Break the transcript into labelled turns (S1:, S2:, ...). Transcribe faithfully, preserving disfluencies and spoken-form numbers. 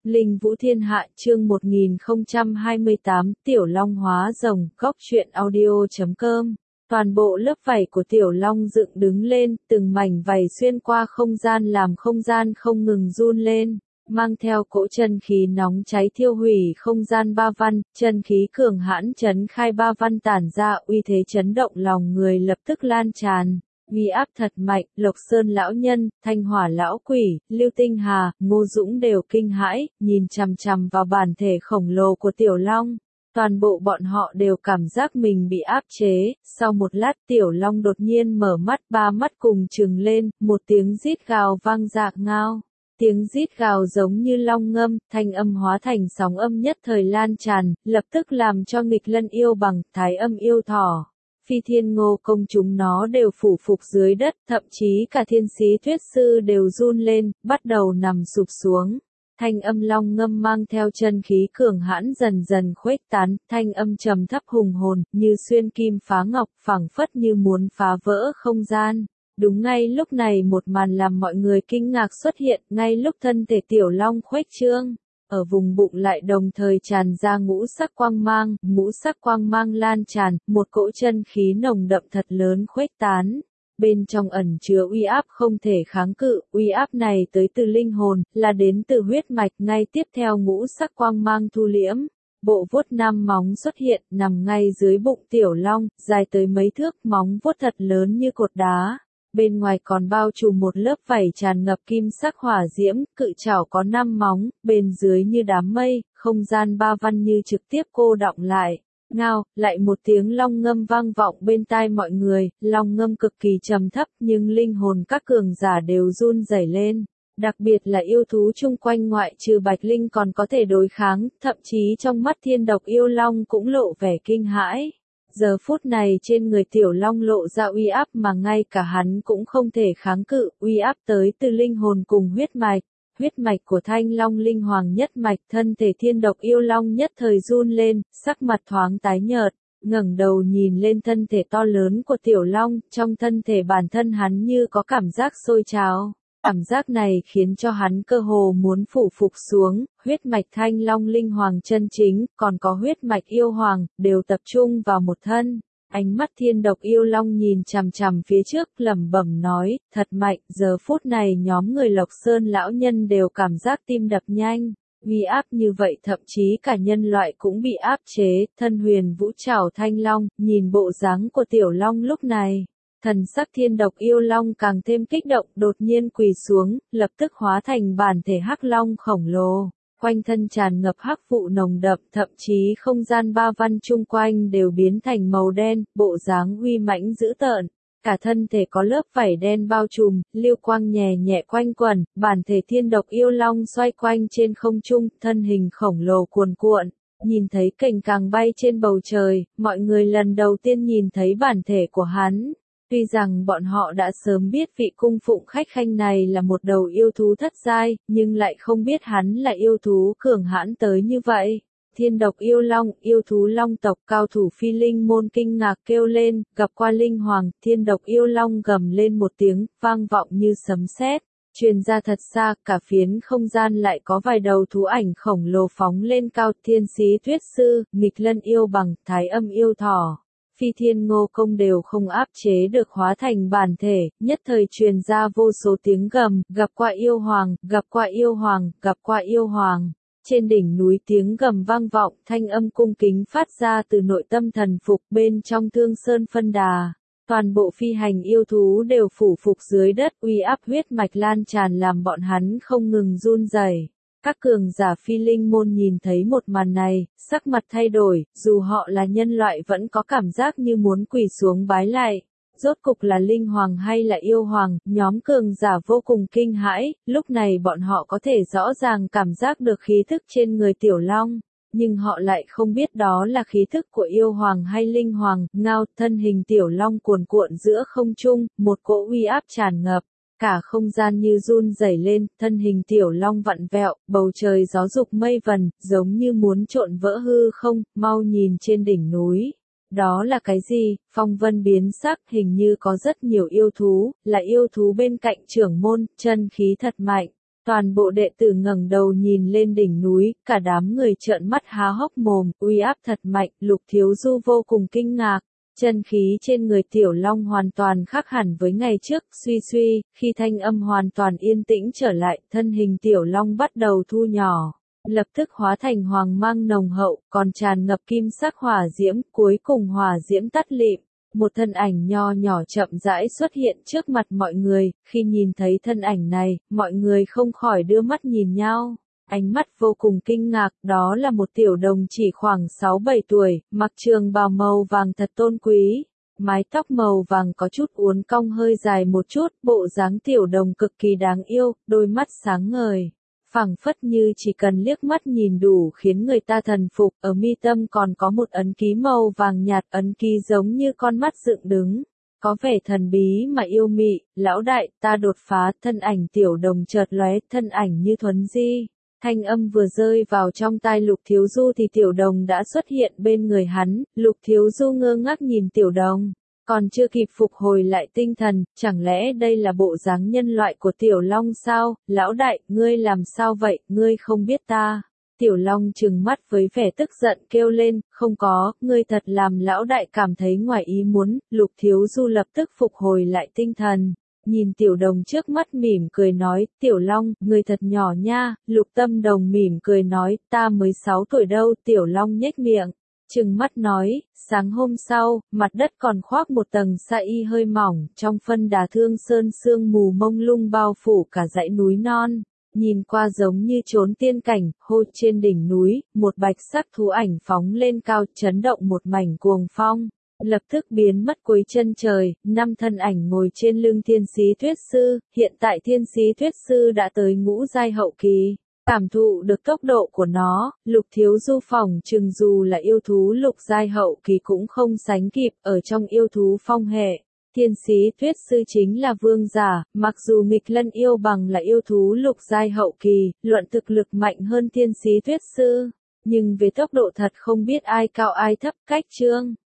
S1: Linh Vũ Thiên Hạ chương một nghìn không trăm hai mươi tám Tiểu Long hóa rồng góc truyện audio.com. Toàn bộ lớp vảy của Tiểu Long dựng đứng lên, từng mảnh vảy xuyên qua không gian làm không gian không ngừng run lên, mang theo cỗ chân khí nóng cháy thiêu hủy không gian ba văn, chân khí cường hãn chấn khai ba văn tản ra uy thế chấn động lòng người lập tức lan tràn. Uy áp thật mạnh, Lộc Sơn lão nhân, Thanh Hỏa lão quỷ, Lưu Tinh Hà, Ngô Dũng đều kinh hãi, nhìn chằm chằm vào bản thể khổng lồ của Tiểu Long. Toàn bộ bọn họ đều cảm giác mình bị áp chế, sau một lát Tiểu Long đột nhiên mở mắt, ba mắt cùng trừng lên, một tiếng rít gào vang dạc ngao. Tiếng rít gào giống như long ngâm, thanh âm hóa thành sóng âm nhất thời lan tràn, lập tức làm cho nghịch lân yêu bằng, thái âm yêu thỏ. Phi Thiên Ngô công chúng nó đều phủ phục dưới đất, thậm chí cả thiên sĩ thuyết sư đều run lên, bắt đầu nằm sụp xuống. Thanh âm long ngâm mang theo chân khí cường hãn dần dần khuếch tán, thanh âm trầm thấp hùng hồn, như xuyên kim phá ngọc, phảng phất như muốn phá vỡ không gian. Đúng ngay lúc này một màn làm mọi người kinh ngạc xuất hiện, ngay lúc thân thể Tiểu Long khuếch trương. Ở vùng bụng lại đồng thời tràn ra ngũ sắc quang mang, ngũ sắc quang mang lan tràn, một cỗ chân khí nồng đậm thật lớn khuếch tán. Bên trong ẩn chứa uy áp không thể kháng cự, uy áp này tới từ linh hồn, là đến từ huyết mạch, ngay tiếp theo ngũ sắc quang mang thu liễm. Bộ vuốt năm móng xuất hiện, nằm ngay dưới bụng Tiểu Long, dài tới mấy thước, móng vuốt thật lớn như cột đá. Bên ngoài còn bao trùm một lớp vảy tràn ngập kim sắc hỏa diễm, cự chảo có năm móng, bên dưới như đám mây, không gian ba văn như trực tiếp cô đọng lại. Ngao, lại một tiếng long ngâm vang vọng bên tai mọi người, long ngâm cực kỳ trầm thấp nhưng linh hồn các cường giả đều run rẩy lên. Đặc biệt là yêu thú chung quanh ngoại trừ Bạch Linh còn có thể đối kháng, thậm chí trong mắt thiên độc yêu long cũng lộ vẻ kinh hãi. Giờ phút này trên người Tiểu Long lộ ra uy áp mà ngay cả hắn cũng không thể kháng cự, uy áp tới từ linh hồn cùng huyết mạch. Huyết mạch của Thanh Long linh hoàng nhất mạch, thân thể thiên độc yêu long nhất thời run lên, sắc mặt thoáng tái nhợt, ngẩng đầu nhìn lên thân thể to lớn của Tiểu Long, trong thân thể bản thân hắn như có cảm giác sôi trào. Cảm giác này khiến cho hắn cơ hồ muốn phủ phục xuống, huyết mạch Thanh Long linh hoàng chân chính, còn có huyết mạch yêu hoàng, đều tập trung vào một thân. Ánh mắt thiên độc yêu long nhìn chằm chằm phía trước, lẩm bẩm nói, thật mạnh, giờ phút này nhóm người Lộc Sơn lão nhân đều cảm giác tim đập nhanh. Uy áp như vậy thậm chí cả nhân loại cũng bị áp chế, thân huyền vũ trảo Thanh Long, nhìn bộ dáng của Tiểu Long lúc này. Thần sắc thiên độc yêu long càng thêm kích động, đột nhiên quỳ xuống, lập tức hóa thành bản thể hắc long khổng lồ. Quanh thân tràn ngập hắc vụ nồng đậm, thậm chí không gian ba văn chung quanh đều biến thành màu đen, bộ dáng uy mãnh dữ tợn. Cả thân thể có lớp vảy đen bao trùm, lưu quang nhẹ nhẹ quanh quẩn, bản thể thiên độc yêu long xoay quanh trên không trung, thân hình khổng lồ cuồn cuộn. Nhìn thấy cành càng bay trên bầu trời, mọi người lần đầu tiên nhìn thấy bản thể của hắn. Tuy rằng bọn họ đã sớm biết vị cung phụng khách khanh này là một đầu yêu thú thất giai, nhưng lại không biết hắn là yêu thú cường hãn tới như vậy. Thiên độc yêu long, yêu thú long tộc cao thủ phi linh môn kinh ngạc kêu lên, gặp qua linh hoàng, thiên độc yêu long gầm lên một tiếng, vang vọng như sấm sét. Truyền ra thật xa, cả phiến không gian lại có vài đầu thú ảnh khổng lồ phóng lên cao, thiên sĩ thuyết sư, nghịch lân yêu bằng, thái âm yêu thỏ. Phi Thiên Ngô công đều không áp chế được hóa thành bản thể, nhất thời truyền ra vô số tiếng gầm, gặp qua yêu hoàng, gặp qua yêu hoàng, gặp qua yêu hoàng. Trên đỉnh núi tiếng gầm vang vọng, thanh âm cung kính phát ra từ nội tâm thần phục bên trong Thương Sơn phân đà. Toàn bộ phi hành yêu thú đều phủ phục dưới đất, uy áp huyết mạch lan tràn làm bọn hắn không ngừng run rẩy. Các cường giả phi linh môn nhìn thấy một màn này, sắc mặt thay đổi, dù họ là nhân loại vẫn có cảm giác như muốn quỳ xuống bái lại. Rốt cục là linh hoàng hay là yêu hoàng, nhóm cường giả vô cùng kinh hãi, lúc này bọn họ có thể rõ ràng cảm giác được khí thức trên người Tiểu Long, nhưng họ lại không biết đó là khí thức của yêu hoàng hay linh hoàng. Ngao, thân hình Tiểu Long cuồn cuộn giữa không trung, một cỗ uy áp tràn ngập. Cả không gian như run rẩy lên, thân hình Tiểu Long vặn vẹo, bầu trời gió dục mây vần, giống như muốn trộn vỡ hư không, mau nhìn trên đỉnh núi. Đó là cái gì? Phong vân biến sắc, hình như có rất nhiều yêu thú, là yêu thú bên cạnh trưởng môn, chân khí thật mạnh. Toàn bộ đệ tử ngẩng đầu nhìn lên đỉnh núi, cả đám người trợn mắt há hốc mồm, uy áp thật mạnh, Lục Thiếu Du vô cùng kinh ngạc. Chân khí trên người Tiểu Long hoàn toàn khác hẳn với ngày trước, suy suy, khi thanh âm hoàn toàn yên tĩnh trở lại, thân hình Tiểu Long bắt đầu thu nhỏ, lập tức hóa thành hoàng mang nồng hậu, còn tràn ngập kim sắc hỏa diễm, cuối cùng hỏa diễm tắt lịm. Một thân ảnh nho nhỏ chậm rãi xuất hiện trước mặt mọi người, khi nhìn thấy thân ảnh này, mọi người không khỏi đưa mắt nhìn nhau. Ánh mắt vô cùng kinh ngạc, đó là một tiểu đồng chỉ khoảng sáu bảy tuổi, mặc trường bào màu vàng thật tôn quý. Mái tóc màu vàng có chút uốn cong hơi dài một chút, bộ dáng tiểu đồng cực kỳ đáng yêu, đôi mắt sáng ngời. Phảng phất như chỉ cần liếc mắt nhìn đủ khiến người ta thần phục, ở mi tâm còn có một ấn ký màu vàng nhạt, ấn ký giống như con mắt dựng đứng. Có vẻ thần bí mà yêu mị, lão đại, ta đột phá, thân ảnh tiểu đồng chợt lóe, thân ảnh như thuấn di. Thanh âm vừa rơi vào trong tai Lục Thiếu Du thì tiểu đồng đã xuất hiện bên người hắn, Lục Thiếu Du ngơ ngác nhìn tiểu đồng, còn chưa kịp phục hồi lại tinh thần, chẳng lẽ đây là bộ dáng nhân loại của Tiểu Long sao? Lão đại, ngươi làm sao vậy, ngươi không biết ta? Tiểu Long trừng mắt với vẻ tức giận kêu lên, không có, ngươi thật làm lão đại cảm thấy ngoài ý muốn, Lục Thiếu Du lập tức phục hồi lại tinh thần. Nhìn tiểu đồng trước mắt mỉm cười nói, Tiểu Long, người thật nhỏ nha, Lục Tâm Đồng mỉm cười nói, ta mới sáu tuổi đâu, Tiểu Long nhếch miệng, trừng mắt nói, sáng hôm sau, mặt đất còn khoác một tầng sa y hơi mỏng, trong phân đá thương sơn sương mù mông lung bao phủ cả dãy núi non, nhìn qua giống như trốn tiên cảnh, hô trên đỉnh núi, một bạch sắc thú ảnh phóng lên cao, chấn động một mảnh cuồng phong. Lập tức biến mất cuối chân trời, năm thân ảnh ngồi trên lưng Thiên Sĩ Tuyết Sư, hiện tại Thiên Sĩ Tuyết Sư đã tới ngũ giai hậu kỳ. Cảm thụ được tốc độ của nó, Lục Thiếu Du phỏng chừng dù là yêu thú lục giai hậu kỳ cũng không sánh kịp, ở trong yêu thú phong hệ. Thiên Sĩ Tuyết Sư chính là vương giả, mặc dù nghịch lân yêu bằng là yêu thú lục giai hậu kỳ, luận thực lực mạnh hơn Thiên Sĩ Tuyết Sư, nhưng về tốc độ thật không biết ai cao ai thấp, cách chương.